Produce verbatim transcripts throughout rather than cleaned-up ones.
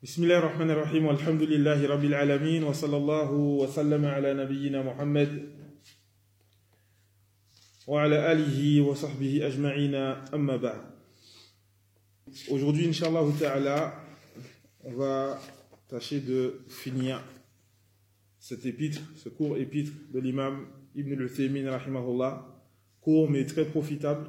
بسم الله الرحمن الرحيم والحمد لله رب العالمين وصلى الله وسلم على نبينا محمد وعلى آله وصحبه أجمعين أما بعد. Aujourd'hui, Inch'Allah Ta'ala, on va tâcher de finir cet épître, ce court épître de l'imam Ibn al-Uthaymin rahimahullah, court mais très profitable.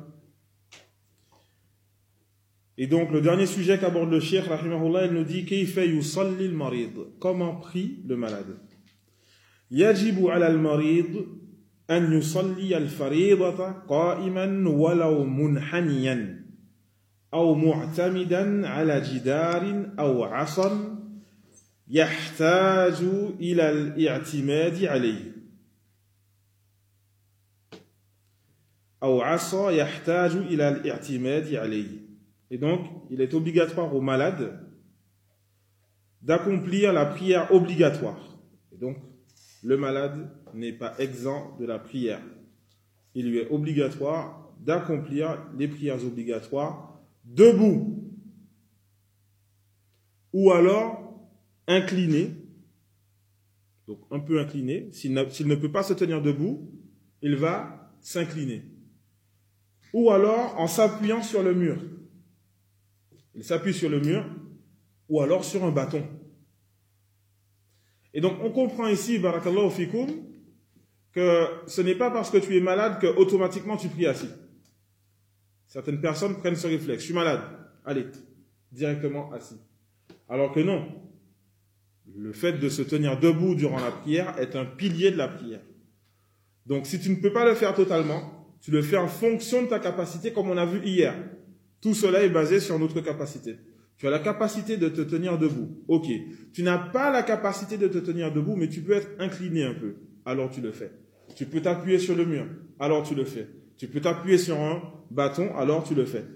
Et donc, le dernier sujet qu'aborde le cheikh, rahimahullah, il nous dit Kayfa yusalli al-marid, comment prie le malade. Yajibu ala al-marid an yusalli al-faridata qa'iman walaw munhaniyan aw mu'tamidan ala jidarin aw 'asan yahtaju ila al-i'timadi alayhi aw 'asa yahtaju ila al-i'timadi alayhi. Et donc, il est obligatoire au malade d'accomplir la prière obligatoire. Et donc, le malade n'est pas exempt de la prière. Il lui est obligatoire d'accomplir les prières obligatoires debout. Ou alors, incliné. Donc, un peu incliné. S'il ne peut pas se tenir debout, il va s'incliner. Ou alors, en s'appuyant sur le mur. Il s'appuie sur le mur ou alors sur un bâton. Et donc, on comprend ici, barakallahu fikoum, que ce n'est pas parce que tu es malade que automatiquement tu pries assis. Certaines personnes prennent ce réflexe. Je suis malade. Allez, directement assis. Alors que non. Le fait de se tenir debout durant la prière est un pilier de la prière. Donc, si tu ne peux pas le faire totalement, tu le fais en fonction de ta capacité, comme on a vu hier. Tout cela est basé sur notre capacité. Tu as la capacité de te tenir debout. Ok. Tu n'as pas la capacité de te tenir debout, mais tu peux être incliné un peu. Alors tu le fais. Tu peux t'appuyer sur le mur. Alors tu le fais. Tu peux t'appuyer sur un bâton. Alors tu le fais.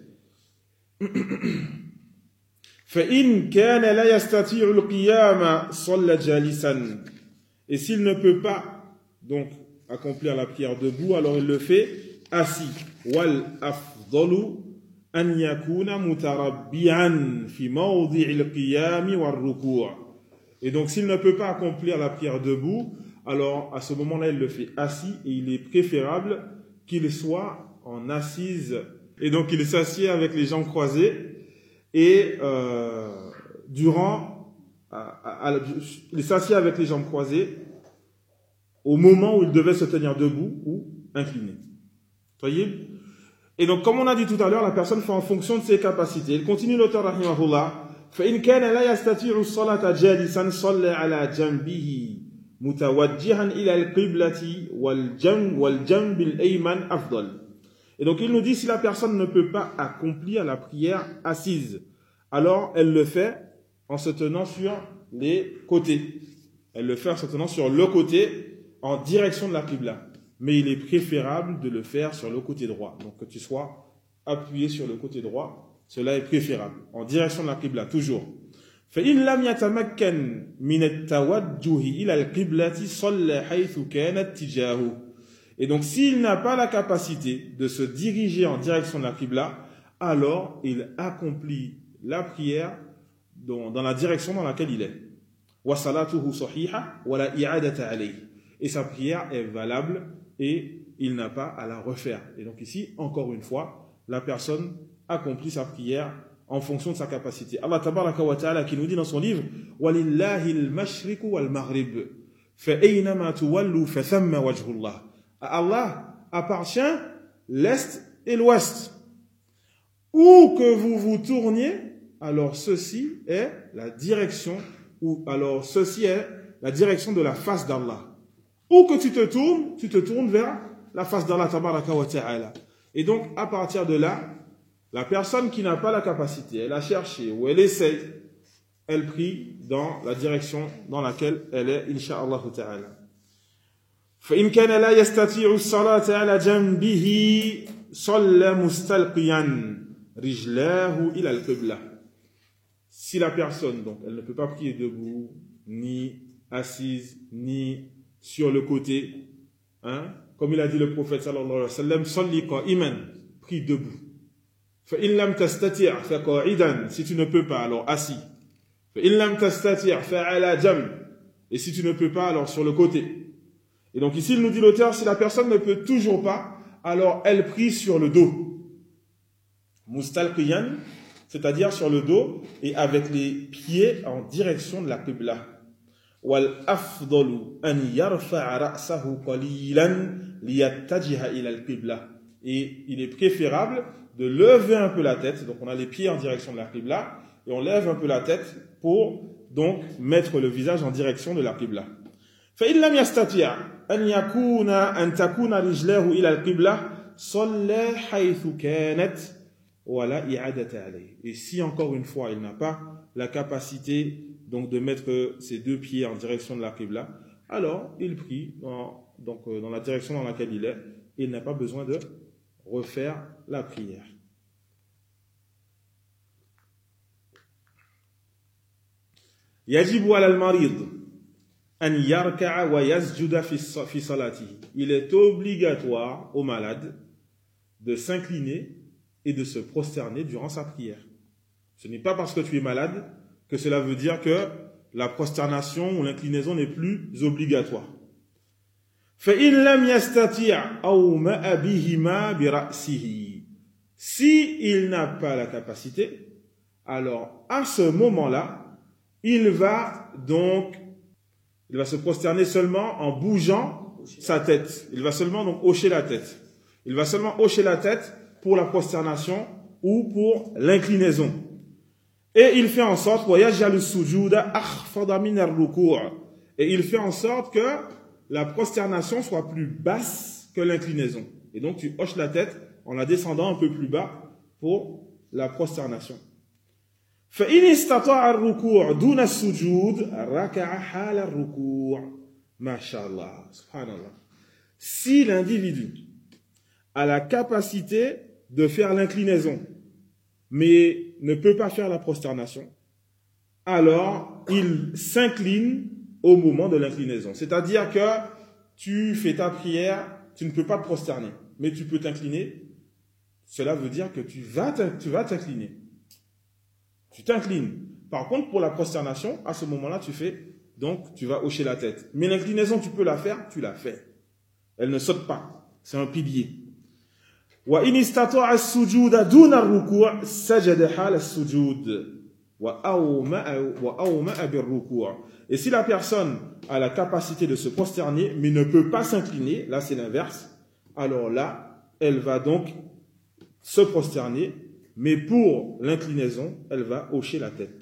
فَإِنْ كَانَ لَا يَسْتَطِيعُ الْقِيَامَ صَلَّ جَالِسًا. Et s'il ne peut pas donc accomplir la prière debout, alors il le fait assis. وَالْ أَفْضَلُ أن يكون متربعا في موضع القيام والركوع. Et donc s'il ne peut pas accomplir la prière debout, alors à ce moment-là il le fait assis, et il est préférable qu'il soit en assise. Et donc il s'assied avec les jambes croisées et euh, durant à, à, à, il s'assied avec les jambes croisées au moment où il devait se tenir debout ou incliné. Voyez. Et donc, comme on a dit tout à l'heure, la personne fait en fonction de ses capacités. Il continue l'auteur, rahimahullah. فَإِنْ كَانَ لَا يَسْتَطِيعُ الصَّلَاةَ جَالِسًا صَلَّى عَلَى جَنْبِهِ مُتَوَجِّهًا إِلَى الْقِبْلَةِ وَالْجَنْبِ وَالْجَنْبِ الْأَيْمَنِ أَفْضَلُ. Et donc, il nous dit, si la personne ne peut pas accomplir la prière assise, alors elle le fait en se tenant sur les côtés. Elle le fait en se tenant sur le côté, en direction de la qibla. Mais il est préférable de le faire sur le côté droit. Donc que tu sois appuyé sur le côté droit, cela est préférable. En direction de la qibla, toujours. فَإِنْ لَمْ يَتَمَكَّنْ مِنَ التَّوَجُّهِ إِلَى الْقِبْلَةِ صَلَّ حَيْثُ كَانَ اتِّجَاهُ. Et donc s'il n'a pas la capacité de se diriger en direction de la qibla, alors il accomplit la prière dans, dans la direction dans laquelle il est. وَصَلَاتُهُ صَحِيحَةٌ وَلَا إِعَادَةَ عَلَيْهِ. Et sa prière est valable et il n'a pas à la refaire. Et donc ici, encore une fois, la personne accomplit sa prière en fonction de sa capacité. Allah tabaraka wa ta'ala qui nous dit dans son livre وَلِلَّهِ الْمَشْرِقُ وَالْمَغْرِبُ فَأَيْنَمَا تُوَلُّوا فَثَمَّ وَجْهُ اللَّهِ. À Allah appartient l'Est et l'Ouest. Où que vous vous tourniez, alors ceci est la direction, ou alors ceci est la direction de la face d'Allah. Où que tu te tournes, tu te tournes vers la face d'Allah tabaraka wa ta'ala. Et donc, à partir de là, la personne qui n'a pas la capacité, elle a cherché ou elle essaye, elle prie dans la direction dans laquelle elle est, insha'Allah ta'ala. فَإِنْ كَانَ لَا يَسْتَطِيعُ الصَّلَاةَ عَلَى جَنْبِهِ صَلَّ مُسْتَلْقِيًا رِجْلَاهُ إِلَى الْقِبْلَةِ. Si la personne, donc, elle ne peut pas prier debout, ni assise, ni sur le côté, hein, comme il a dit le prophète sallallahu alayhi wa sallam, salli qa'iman, prie debout. Fa in lam tastati' fa qa'idan, si tu ne peux pas, alors assis. فإن لم تستطع فعلى جنب. Et si tu ne peux pas, alors sur le côté. Et donc ici, il nous dit l'auteur, si la personne ne peut toujours pas, alors elle prie sur le dos. Mustalqiyan, c'est-à-dire sur le dos et avec les pieds en direction de la qibla. Wal afdalu an yarfa'a ra'sahu qalilan liyattajiha ila al-qibla. Et il est préférable de lever un peu la tête. Donc on a les pieds en direction de la qibla et on lève un peu la tête pour donc mettre le visage en direction de la qibla. فإن لم يستطيع أن يكون أن تكون رجلاه إلى القبلة صلى حيث كانت ولا إعادة عليه. Et si encore une fois il n'a pas la capacité donc de mettre ses deux pieds en direction de la qibla, alors il prie dans, donc dans la direction dans laquelle il est et il n'a pas besoin de refaire la prière. يجب على المريض أن يركع ويسجد في صلاته. Il est obligatoire au malade de s'incliner et de se prosterner durant sa prière. Ce n'est pas parce que tu es malade que cela veut dire que la prosternation ou l'inclinaison n'est plus obligatoire. فإن لم يستطيع أومأ بهما برأسه. Si il n'a pas la capacité, alors à ce moment-là, il va donc, il va se prosterner seulement en bougeant sa tête. Il va seulement donc hocher la tête. Il va seulement hocher la tête pour la prosternation ou pour l'inclinaison. Et il fait en sorte, et il fait en sorte que la prosternation soit plus basse que l'inclinaison. Et donc tu hoches la tête en la descendant un peu plus bas pour la prosternation. فإن استطاع الركوع دون السجود ركع حال الركوع. ما شاء الله سبحان الله. Si l'individu a la capacité de faire l'inclinaison mais ne peut pas faire la prosternation, alors il s'incline au moment de l'inclinaison. C'est-à-dire que tu fais ta prière, tu ne peux pas te prosterner, mais tu peux t'incliner. Cela veut dire que tu vas tu vas t'incliner. Tu t'inclines. Par contre, pour la prosternation, à ce moment-là, tu fais, donc tu vas hocher la tête. Mais l'inclinaison, tu peux la faire, tu la fais. Elle ne saute pas. C'est un pilier. وَإِنِ اسْتَطَاعَ السُّجُودَ دُونَ الرُّكُوعِ سَجَدَ حَالَ السُّجُودِ وَأَوْمَأَ بِالرُّكُوعِ. Et si la personne a la capacité de se prosterner, mais ne peut pas s'incliner, là c'est l'inverse, alors là, elle va donc se prosterner, mais pour l'inclinaison, elle va hocher la tête.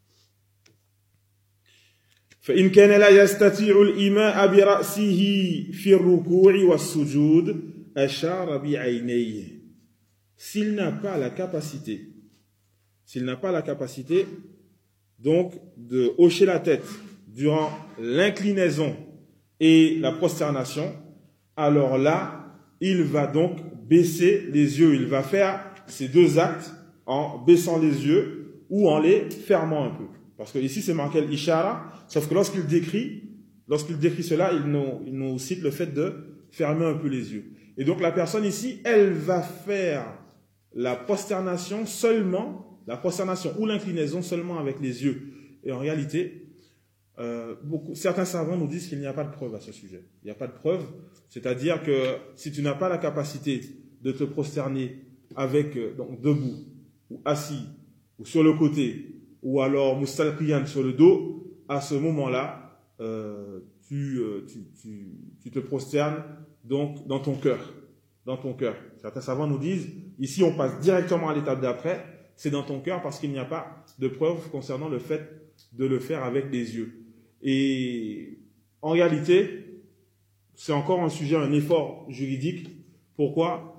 فإن كان لا يستطيع الإيماء برأسه في الركوع والسجود أشار بعينيه. S'il n'a pas la capacité, s'il n'a pas la capacité, donc de hocher la tête durant l'inclinaison et la prosternation, alors là, il va donc baisser les yeux. Il va faire ces deux actes en baissant les yeux ou en les fermant un peu. Parce que ici c'est marqué l'ishara, sauf que lorsqu'il décrit, lorsqu'il décrit cela, il nous, il nous cite le fait de fermer un peu les yeux. Et donc la personne ici, elle va faire la prosternation seulement, la prosternation ou l'inclinaison seulement avec les yeux. Et en réalité, euh, beaucoup, certains savants nous disent qu'il n'y a pas de preuve à ce sujet. Il n'y a pas de preuve, c'est-à-dire que si tu n'as pas la capacité de te prosterner avec, donc debout, ou assis, ou sur le côté, ou alors mustalqiyan sur le dos, à ce moment-là, euh, tu, euh, tu, tu, tu te prosternes donc dans ton cœur. Dans ton cœur. Certains savants nous disent, ici on passe directement à l'étape d'après, c'est dans ton cœur parce qu'il n'y a pas de preuve concernant le fait de le faire avec les yeux. Et en réalité, c'est encore un sujet, un effort juridique. Pourquoi ?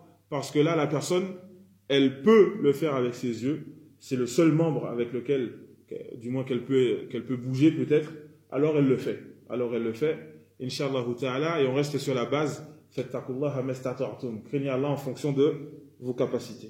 Parce que là, la personne, elle peut le faire avec ses yeux. C'est le seul membre avec lequel, du moins qu'elle peut, qu'elle peut bouger peut-être. Alors elle le fait. Alors elle le fait. Inch'Allah ta'ala. Et on reste sur la base. Fattakullaha mastata'tum. Craignez Allah en fonction de vos capacités.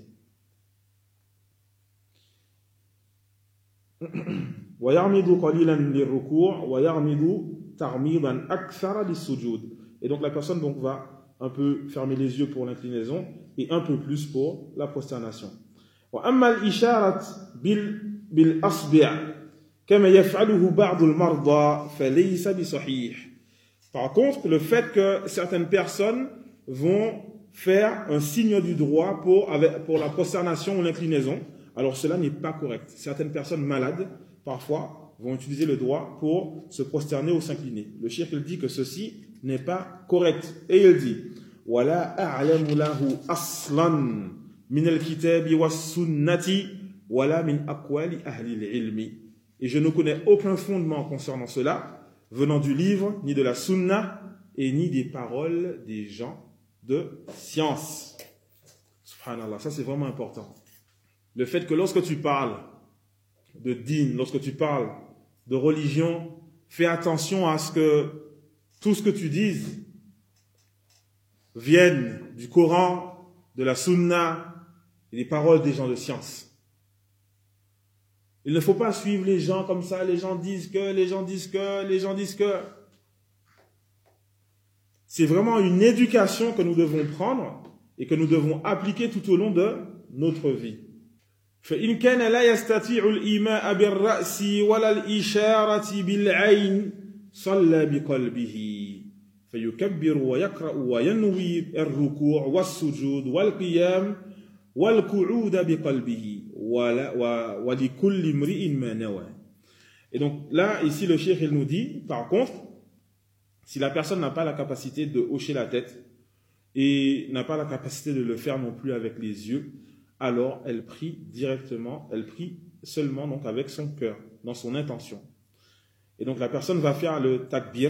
وَيَعْمِدُ قَلِيلًا لِلرُّكُوعِ وَيَعْمِدُ تَعْمِيضًا أَكْثَرَ لِلسُّجُودِ. Et donc la personne donc va un peu fermer les yeux pour l'inclinaison et un peu plus pour la prosternation. وَأَمَّا الْإِشَارَةِ بِالْأَصْبِعِ. كما يفعله بعض المرضى فليس بصحيح. Par contre, le fait que certaines personnes vont faire un signe du droit pour, avec, pour la prosternation ou l'inclinaison, alors cela n'est pas correct. Certaines personnes malades, parfois, vont utiliser le doigt pour se prosterner ou s'incliner. Le cheikh il dit que ceci n'est pas correct. Et il dit وَلَا أَعْلَمُ لَهُ أَصْلًا مِنَ الْكِتَابِ وَالسُّنَّةِ وَلَا مِنْ أَقْوَالِ أَهْلِ الْعِلْمِ. Et je ne connais aucun fondement concernant cela, venant du livre, ni de la sunna, et ni des paroles des gens de science. Subhanallah, ça c'est vraiment important. Le fait que lorsque tu parles de din, lorsque tu parles de religion, fais attention à ce que tout ce que tu dises vienne du Coran, de la sunna et des paroles des gens de science. Il ne faut pas suivre les gens comme ça, les gens disent que, les gens disent que, les gens disent que. C'est vraiment une éducation que nous devons prendre et que nous devons appliquer tout au long de notre vie. فإن كان لا يستطيع الإيماء بالرأس ولا الإشارة بالعين صلى بقلبه فيكبر ويقرأ وينوي الركوع والسجود والقيام والقعود بقلبه ولكل امرئ ما نوى. Et donc là, ici le cheikh il nous dit, par contre, si la personne n'a pas la capacité de hocher la tête et n'a pas la capacité de le faire non plus avec les yeux, alors elle prie directement, elle prie seulement donc avec son cœur, dans son intention. Et donc la personne va faire le takbir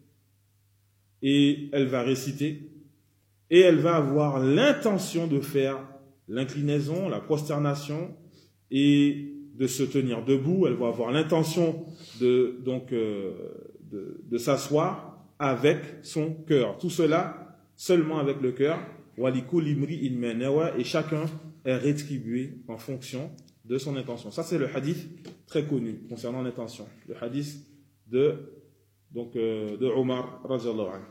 et elle va réciter et elle va avoir l'intention de faire l'inclinaison, la prosternation et de se tenir debout. Elle va avoir l'intention de, donc, euh, de, de s'asseoir avec son cœur. Tout cela seulement avec le cœur. Et chacun est rétribué en fonction de son intention. Ça, c'est le hadith très connu concernant l'intention. Le hadith de, donc, euh, de Omar, radiyallahu anhu.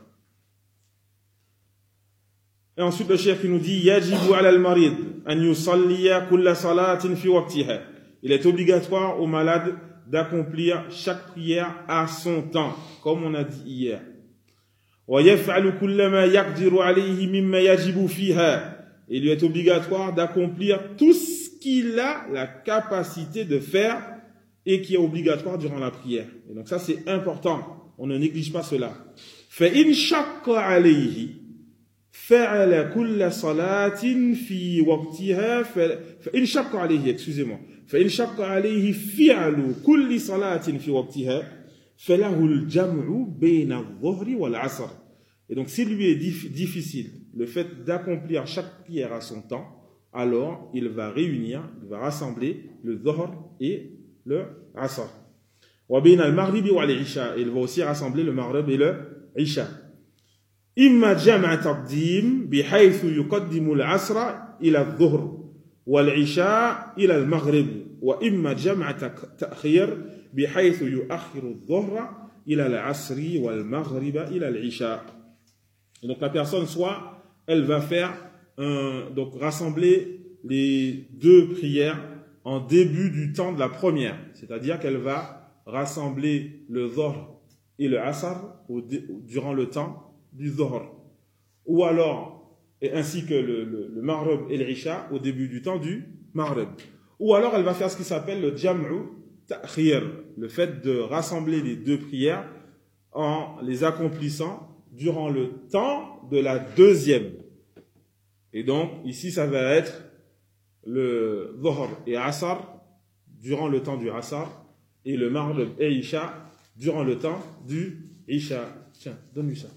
Et ensuite, le cheikh qui nous dit Yajibu ala al-marid an yusalliya kulla salatin fi waqtiha. Il est obligatoire au malade d'accomplir chaque prière à son temps, comme on a dit hier. Wa yaf'alu kulla ma yaqdiru alayhi mimma yajibu fiha. Il lui est obligatoire d'accomplir tout ce qu'il a la capacité de faire et qui est obligatoire durant la prière. Et donc ça c'est important, on ne néglige pas cela. Fa in shaqqa alayhi فعل كل صلاة في وقتها فإن شق عليه excusez-moi فإن شق عليه فعل كل صلاة في وقتها فله الجمع بين الظهر والعصر. Et donc s'il lui est difficile le fait d'accomplir chaque prière à son temps, alors il va réunir, il va rassembler le dhuhr et le asr. وبين المغرب والعشاء, il va aussi rassembler le maghrib et le isha. إما جمع تقديم بحيث يقدم العصر إلى الظهر والعشاء إلى المغرب وإما جمع تأخير بحيث يؤخر الظهر إلى العصر والمغرب إلى العشاء. Et donc la personne soit elle va faire un, donc rassembler les deux prières en début du temps de la première, c'est-à-dire qu'elle va rassembler le dhuhr et le asr au, durant le temps du dhuhr, ou alors, et ainsi que le, le, le maghrib et l'isha au début du temps du maghrib. Ou alors elle va faire ce qui s'appelle le jam'u ta'khir, le fait de rassembler les deux prières en les accomplissant durant le temps de la deuxième. Et donc, ici, ça va être le dhuhr et asr durant le temps du asr et le maghrib et isha durant le temps du isha. Tiens, donne-lui ça.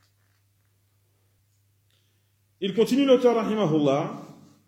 Il continue l'auteur rahimahullah.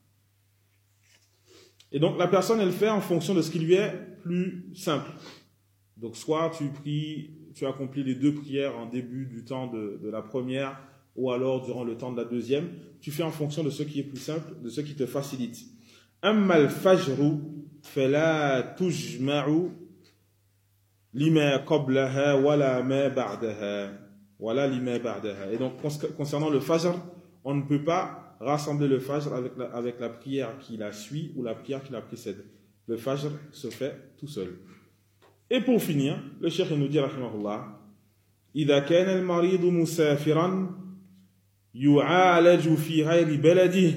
Et donc la personne elle fait en fonction de ce qui lui est plus simple. Donc soit tu pries, tu accomplis les deux prières en début du temps de, de la première ou alors durant le temps de la deuxième. Tu fais en fonction de ce qui est plus simple, de ce qui te facilite. Amma al-fajru fala tujma'u lima qablaha wala ma ba'daha wala lima ba'daha. Et donc concernant le fajr, on ne peut pas rassembler le fajr avec la, avec la prière qui la suit ou la prière qui la précède. Le fajr se fait tout seul. Et pour finir, le cheikh nous dit, rahimahullah, إذا كان المريض مسافرا يعالج في غير بلده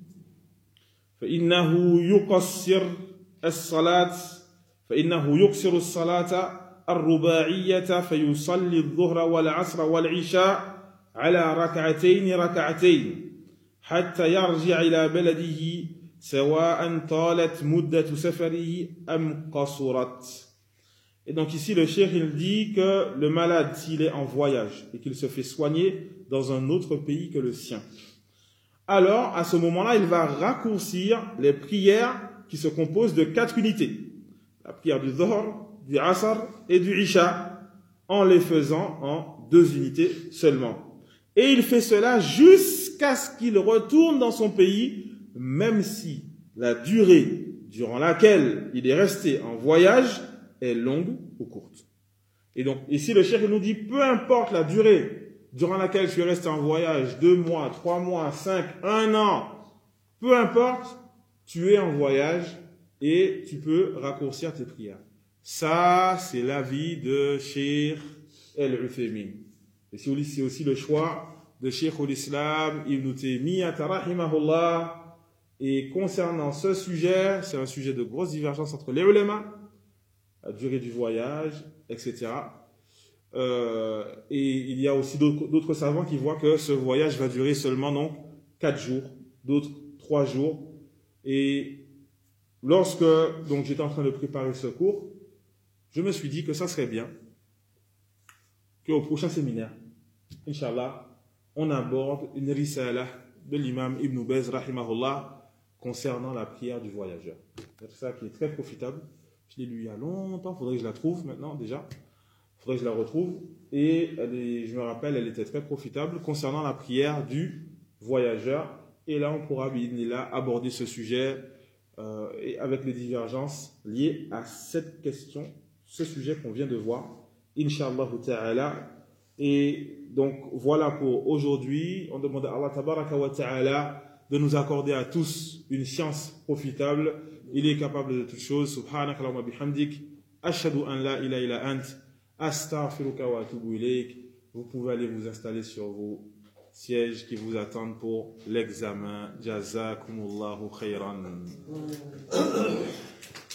فإنه يقصر الصلاة فإنه يقصر الصلاة الرباعية فيصلي الظهر والعصر والعشاء على ركعتين ركعتين حتى يرجع إلى بلده سواء طالت مدة سفره أم قصرت. Et donc ici le cheikh il dit que le malade s'il est en voyage et qu'il se fait soigner dans un autre pays que le sien, alors à ce moment-là il va raccourcir les prières qui se composent de quatre unités, la prière du Dhuhr, du Asr et du Isha, en les faisant en deux unités seulement. Et il fait cela jusqu'à ce qu'il retourne dans son pays, même si la durée durant laquelle il est resté en voyage est longue ou courte. Et donc ici le cheikh nous dit, peu importe la durée durant laquelle tu es resté en voyage, deux mois, trois mois, cinq, un an, peu importe, tu es en voyage et tu peux raccourcir tes prières. Ça, c'est l'avis de Cheikh Al-Uthaymin. Et c'est aussi le choix de Cheikh al-Islam Ibn Taymiyyah rahimahullah. Et concernant ce sujet, c'est un sujet de grosse divergence entre les ulémas, la durée du voyage, et cetera. Euh, et il y a aussi d'autres savants qui voient que ce voyage va durer seulement donc quatre jours, d'autres trois jours. Et lorsque donc j'étais en train de préparer ce cours, je me suis dit que ça serait bien qu'au prochain séminaire, Inch'Allah, on aborde une risala de l'imam Ibn Baz rahimahullah concernant la prière du voyageur. C'est ça qui est très profitable. Je l'ai lu il y a longtemps, il faudrait que je la trouve maintenant déjà. Il faudrait que je la retrouve. Et elle est, je me rappelle, elle était très profitable concernant la prière du voyageur. Et là, on pourra là, aborder ce sujet euh, et avec les divergences liées à cette question, ce sujet qu'on vient de voir. Inch'Allah ta'ala. Et donc, voilà pour aujourd'hui. On demande à Allah tabaraka wa ta'ala de nous accorder à tous une science profitable. Il est capable de toutes choses. Subhanaka Allahumma bihamdik. Ashhadu an la ilaha illa ant. Astaghfiruka wa atubu ilayk. Vous pouvez aller vous installer sur vos sièges qui vous attendent pour l'examen. Jazakumullahu khayran.